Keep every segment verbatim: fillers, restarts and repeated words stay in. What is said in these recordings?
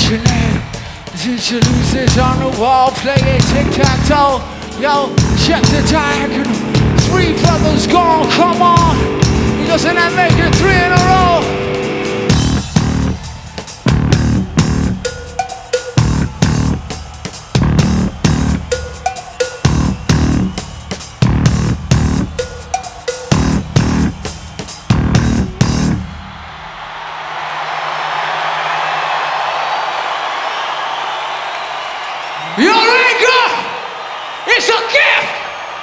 what's your name? Did you lose it on the wall? Play it tic-tac-toe. Yo, check the diagonal. Three brothers gone, come on. Doesn't that make it three in a row? Your anger is a gift!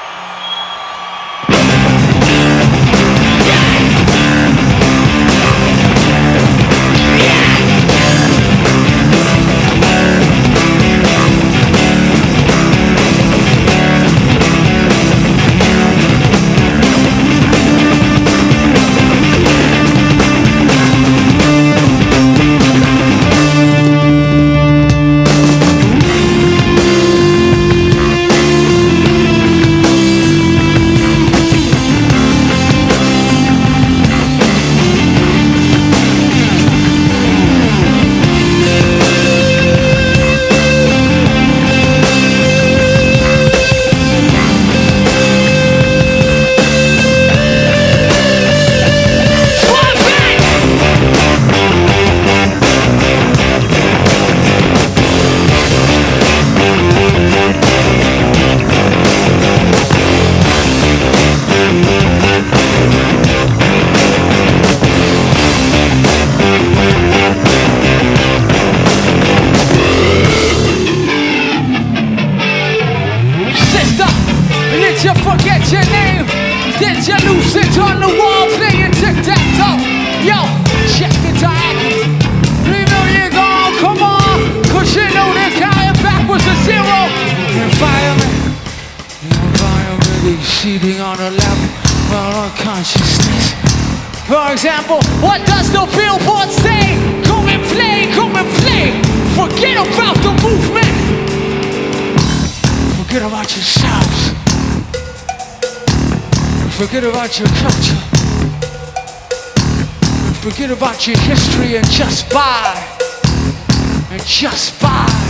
Cheating on a level of unconsciousness. For example, what does the billboard say? Come and play, come and play. Forget about the movement. Forget about yourselves. Forget about your culture. Forget about your history and just vibe. And just vibe.